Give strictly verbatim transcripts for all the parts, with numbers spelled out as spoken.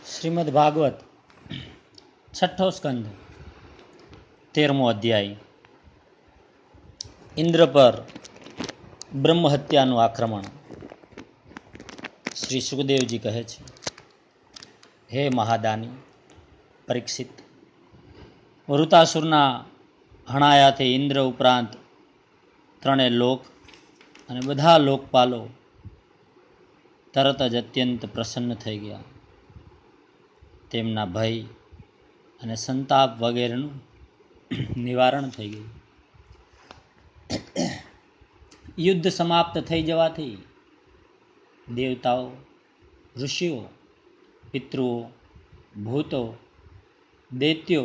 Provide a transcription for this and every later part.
શ્રીમદ ભાગવત છઠ્ઠો સ્કંદ તેરમો અધ્યાય. ઇન્દ્ર પર બ્રહ્મ હત્યાનું આક્રમણ. શ્રી સુખદેવજી કહે છે, હે મહાદાની પરીક્ષિત, વૃતાસુરના હણાયાથી ઇન્દ્ર ઉપરાંત ત્રણેય લોક અને બધા લોકપાલો તરત જ અત્યંત પ્રસન્ન થઈ ગયા. તેમના ભય અને સંતાપ વગેરેનું નિવારણ થઈ ગયું. યુદ્ધ સમાપ્ત થઈ જવાથી દેવતાઓ, ઋષિઓ, પિતૃઓ, ભૂતો, દૈત્યો,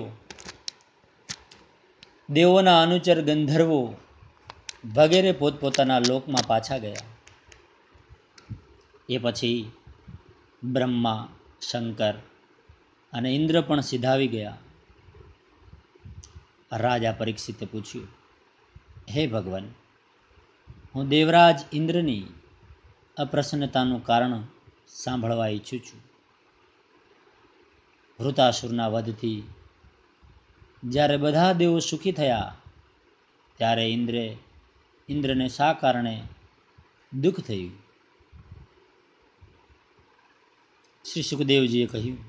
દેવોના અનુચર ગંધર્વો વગેરે પોતપોતાના લોકમાં પાછા ગયા. એ પછી બ્રહ્મા, શંકર અને ઇન્દ્ર પણ સિધાવી ગયા. રાજા પરીક્ષિતે પૂછ્યું, હે ભગવાન, હું દેવરાજ ઇન્દ્રની અપ્રસન્નતાનું કારણ સાંભળવા ઈચ્છું છું. વૃતાસુરના વધથી જ્યારે બધા દેવો સુખી થયા ત્યારે ઇન્દ્રે ઇન્દ્રને શા કારણે દુઃખ થયું? શ્રી સુખદેવજીએ કહ્યું,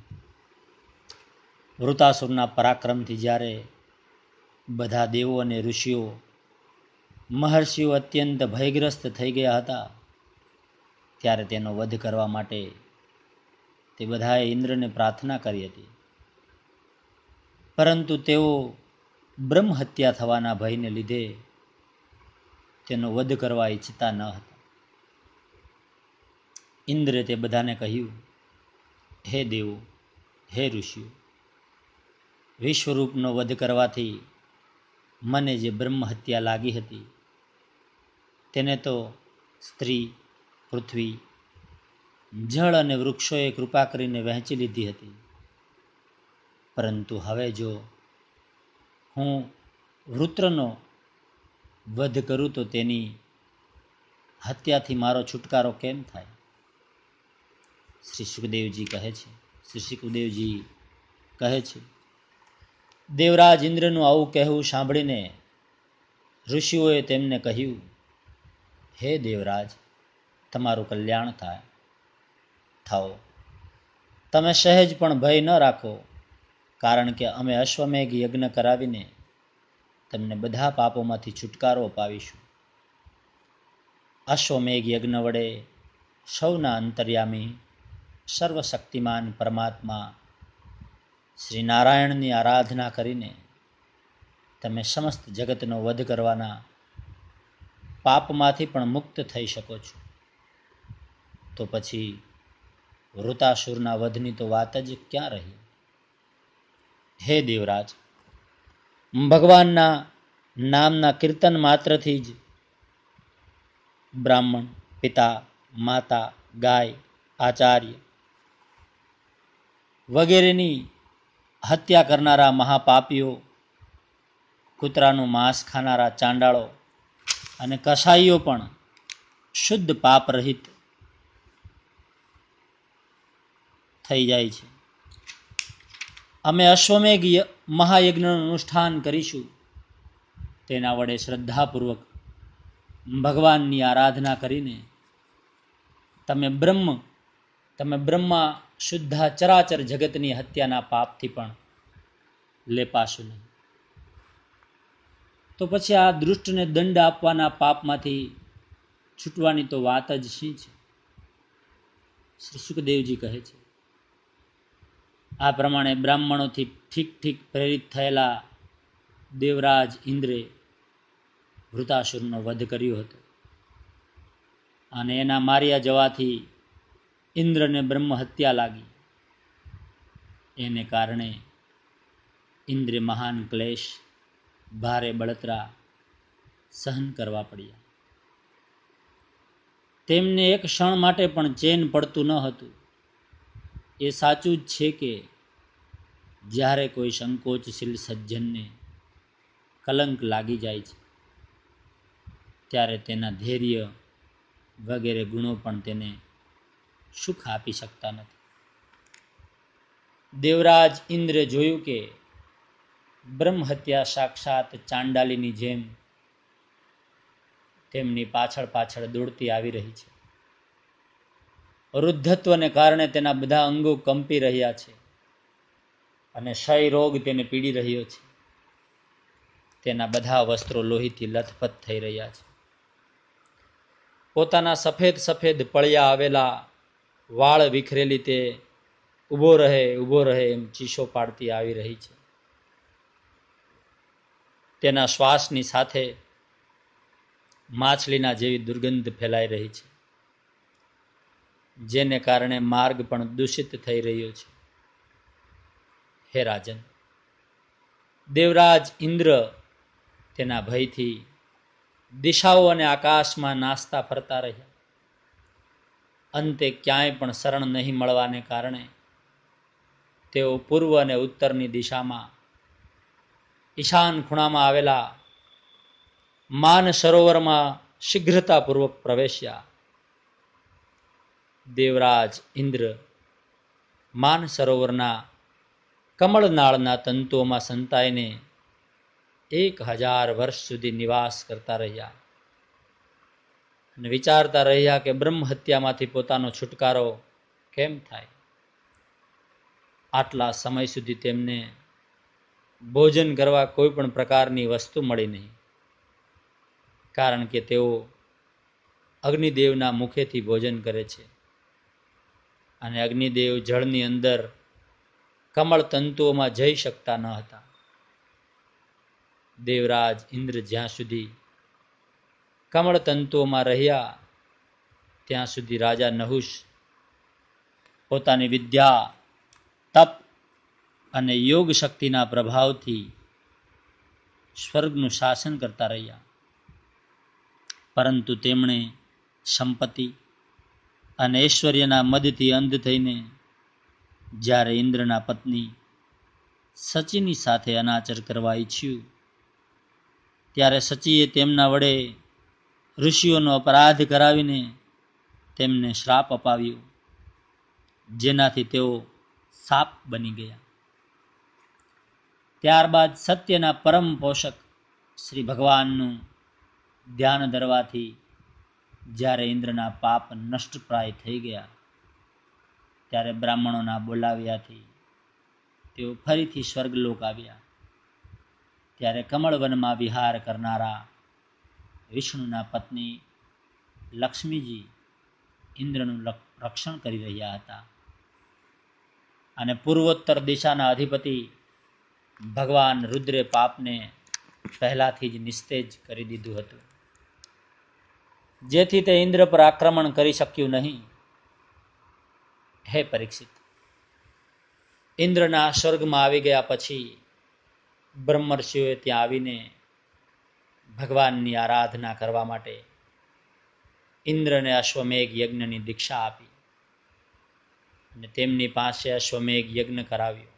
વૃતાસુરના પરાક્રમથી જ્યારે બધા દેવો અને ઋષિઓ, મહર્ષિઓ અત્યંત ભયગ્રસ્ત થઈ ગયા હતા ત્યારે તેનો વધ કરવા માટે તે બધાએ ઇન્દ્રને પ્રાર્થના કરી હતી. પરંતુ તેઓ બ્રહ્મ હત્યા થવાના ભયને લીધે તેનો વધ કરવા ઈચ્છતા ન હતા. ઇન્દ્રે તે બધાને કહ્યું, હે દેવો, હે ઋષિઓ, વિશ્વરૂપનો વધ કરવાથી મને જે બ્રહ્મ હત્યા લાગી હતી તેને તો સ્ત્રી, પૃથ્વી, જળ અને વૃક્ષોએ કૃપા કરીને વહેંચી લીધી હતી. પરંતુ હવે જો હું વૃત્રનો વધ કરું તો તેની હત્યાથી મારો છુટકારો કેમ થાય? શ્રી સુખદેવજી કહે છે શ્રી સુખદેવજી કહે છે દેવરાજ ઇન્દ્રનું આવું કહેવું સાંભળીને ઋષિઓએ તેમને કહ્યું, હે દેવરાજ, તમારું કલ્યાણ થાય થાઓ. તમે સહેજ પણ ભય ન રાખો, કારણ કે અમે અશ્વમેઘ યજ્ઞ કરાવીને તમને બધા પાપોમાંથી છુટકારો અપાવીશું. અશ્વમેઘ યજ્ઞ વડે સૌના અંતર્યામી સર્વશક્તિમાન પરમાત્મા શ્રી નારાયણની આરાધના કરીને તમે સમસ્ત જગતનો વધ કરવાના પાપમાંથી પણ મુક્ત થઈ શકો છો. તો પછી વૃતાસુરના વધની તો વાત જ ક્યાં રહી? હે દેવરાજ, ભગવાનના નામના કીર્તન માત્રથી જ બ્રાહ્મણ, પિતા, માતા, ગાય, આચાર્ય વગેરેની હત્યા કરનારા મહાપાપીઓ, કૂતરાનું માંસ ખાનારા ચાંડાળો અને કસાઈઓ પણ શુદ્ધ પાપ રહિત થઈ જાય છે. અમે અશ્વમેઘ મહાયજ્ઞનું અનુષ્ઠાન કરીશું. તેના વડે શ્રદ્ધાપૂર્વક ભગવાનની આરાધના કરીને તમે બ્રહ્મ તમે બ્રહ્મા શુદ્ધા ચરાચર જગતની હત્યાના પાપથી પણ લેપાશો નહીં. તો પછી આ દુષ્ટને દંડ આપવાના પાપમાંથી છૂટવાની તો વાત જ શી છે? શ્રી સુખદેવજી કહે છે, આ પ્રમાણે બ્રાહ્મણોથી ઠીક ઠીક પ્રેરિત થયેલા દેવરાજ ઇન્દ્રે વૃતાસુરનો વધ કર્યો હતો. અને એના માર્યા જવાથી ઇન્દ્રને બ્રહ્મ હત્યા લાગી. એને કારણે ઇન્દ્રે મહાન ક્લેશ, ભારે બળતરા સહન કરવા પડ્યા. તેમને એક ક્ષણ માટે પણ ચેન પડતું ન હતું. એ સાચું જ છે કે જ્યારે કોઈ સંકોચશીલ સજ્જનને કલંક લાગી જાય છે ત્યારે તેના ધૈર્ય વગેરે ગુણો પણ તેને સુખ આપી શકતા નથી. દેવરાજ ઇન્દ્રે જોયું કે બ્રહ્મ હત્યા સાક્ષાત ચાંડાલીની જેમ તેમની પાછળ પાછળ દોડતી આવી રહી છે. વૃદ્ધત્વને કારણે તેના બધા અંગો કંપી રહ્યા છે અને ક્ષય રોગ તેને પીડી રહ્યો છે. તેના બધા વસ્ત્રો લોહીથી લથપથ થઈ રહ્યા છે. પોતાના સફેદ સફેદ પળિયા આવેલા વાળ વિખરેલી તે ઊભો રહે ઊભો રહે એમ ચીસો પાડતી આવી રહી છે. તેના શ્વાસની સાથે માછલીના જેવી દુર્ગંધ ફેલાઈ રહી છે, જેને કારણે માર્ગ પણ દૂષિત થઈ રહ્યો છે. હે રાજન, દેવરાજ ઇન્દ્ર તેના ભયથી દિશાઓ અને આકાશમાં નાસ્તા ફરતા રહ્યા. અંતે ક્યાંય પણ શરણ નહીં મળવાને કારણે તેઓ પૂર્વ અને ઉત્તરની દિશામાં ઈશાન ખૂણામાં આવેલા માન સરોવરમાં શીઘ્રતાપૂર્વક પ્રવેશ્યા. દેવરાજ ઇન્દ્ર માન સરોવરના કમળનાળના તંતુઓમાં સંતાઈને એક હજાર વર્ષ સુધી નિવાસ કરતા રહ્યા અને વિચારતા રહ્યા કે બ્રહ્મ હત્યામાંથી પોતાનો છુટકારો કેમ થાય. આટલા સમય સુધી તેમને ભોજન કરવા કોઈ પણ પ્રકારની વસ્તુ મળી નહીં, કારણ કે તેઓ અગ્નિદેવના મુખેથી ભોજન કરે છે અને અગ્નિદેવ જળની અંદર કમળ તંતુઓમાં જઈ શકતા ન હતા. દેવરાજ ઇન્દ્ર જ્યાં સુધી કમળ તંતુઓમાં રહ્યા ત્યાં સુધી રાજા નહુષ પોતાની વિદ્યા, તપ અને યોગ શક્તિના પ્રભાવથી સ્વર્ગનું શાસન કરતા રહ્યા. પરંતુ તેમણે સંપત્તિ અને ઐશ્વર્યના મદથી અંધ થઈને જ્યારે ઇન્દ્રના પત્ની સચીની સાથે અનાચર કરવા ઈચ્છ્યું ત્યારે સચીએ તેમના વડે ઋષિઓનો અપરાધ કરાવીને તેમને શ્રાપ અપાવ્યો, જેનાથી તેઓ સાપ બની ગયા. ત્યારબાદ સત્યના પરમ પોષક શ્રી ભગવાનનું ધ્યાન ધરવાથી જ્યારે ઇન્દ્રના પાપ નષ્ટપ્રાય થઈ ગયા ત્યારે બ્રાહ્મણોના બોલાવ્યાથી તેઓ ફરીથી સ્વર્ગલોક આવ્યા. ત્યારે કમળવનમાં વિહાર કરનારા વિષ્ણુના પત્ની લક્ષ્મીજી ઇન્દ્રનું રક્ષણ કરી રહ્યા હતા અને પૂર્વોત્તર દિશાના અધિપતિ ભગવાન રુદ્રે પાપને પહેલાથી જ નિસ્તેજ કરી દીધું હતું, જેથી તે ઇન્દ્ર પર આક્રમણ કરી શક્યું નહીં. હે પરીક્ષિત, ઇન્દ્રના સ્વર્ગમાં આવી ગયા પછી બ્રહ્મર્ષિઓએ ત્યાં આવીને ભગવાનની આરાધના કરવા માટે ઇન્દ્રને અશ્વમેઘ યજ્ઞની દીક્ષા આપી અને તેમની પાસે અશ્વમેઘ યજ્ઞ કરાવ્યો.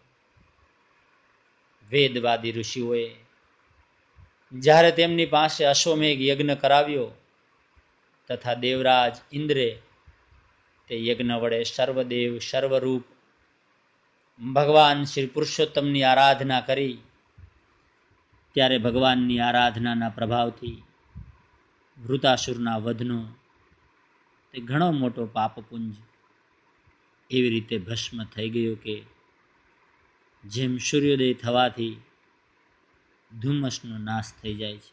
વેદવાદી ઋષિઓએ જ્યારે તેમની પાસે અશ્વમેઘ યજ્ઞ કરાવ્યો તથા દેવરાજ ઇન્દ્રે તે યજ્ઞ વડે સર્વદેવ સર્વરૂપ ભગવાન શ્રી પુરુષોત્તમની આરાધના કરી, ત્યારે ભગવાનની આરાધનાના પ્રભાવથી વૃતાસુરના વધનો તે ઘણો મોટો પાપપુંજ એવી રીતે ભસ્મ થઈ ગયો કે જેમ સૂર્યોદય થવાથી ધુમ્મસનો નાશ થઈ જાય છે.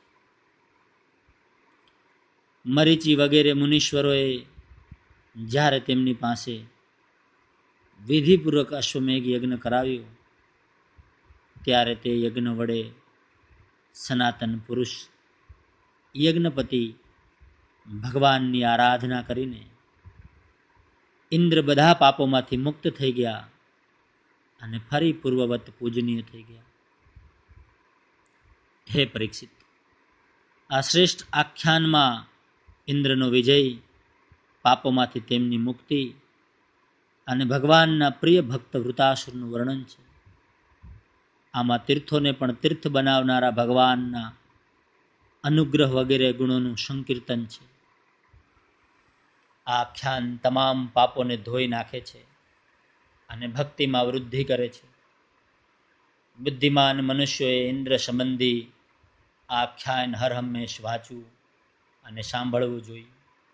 મરીચી વગેરે મુનીશ્વરોએ જ્યારે તેમની પાસે વિધિપૂર્વક અશ્વમેઘ યજ્ઞ કરાવ્યો ત્યારે તે યજ્ઞ વડે સનાતન પુરુષ યજ્ઞપતિ ભગવાનની આરાધના કરીને ઇન્દ્ર બધા પાપોમાંથી મુક્ત થઈ ગયા અને ફરી પૂર્વવત પૂજનીય થઈ ગયા. હે પરીક્ષિત, આ શ્રેષ્ઠ આખ્યાનમાં ઇન્દ્રનો વિજય, પાપોમાંથી તેમની મુક્તિ અને ભગવાનના પ્રિય ભક્ત વૃતાસુરનું વર્ણન છે. આમાં તીર્થોને પણ તીર્થ બનાવનારા ભગવાનના અનુગ્રહ વગેરે ગુણોનું સંકીર્તન છે. આ આખ્યાન તમામ પાપોને ધોઈ નાખે છે અને અને ભક્તિમાં વૃદ્ધિ કરે છે. બુદ્ધિમાન મનુષ્યોએ ઇન્દ્ર સંબંધી આખ્યાન હર હંમેશ વાંચવું અને સાંભળવું જોઈએ.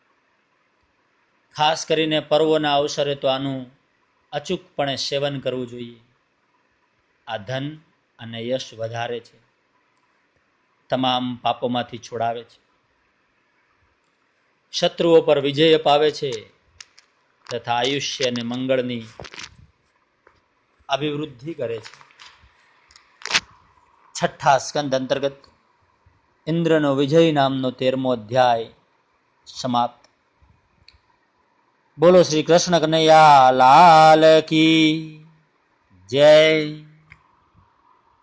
ખાસ કરીને પર્વોના અવસરે તો આનું અચૂકપણે સેવન કરવું જોઈએ. આ ધન અને યશ વધારે છે, તમામ પાપોમાંથી છોડાવે છે, શત્રુઓ પર વિજય અપાવે છે તથા આયુષ્ય અને મંગળની અભિવૃદ્ધિ કરે છે. છઠ્ઠા સ્કંદ અંતર્ગત ઇન્દ્રનો વિજય નામનો તેરમો અધ્યાય સમાપ્ત. બોલો શ્રી કૃષ્ણ કનૈયા લાલ કી જય.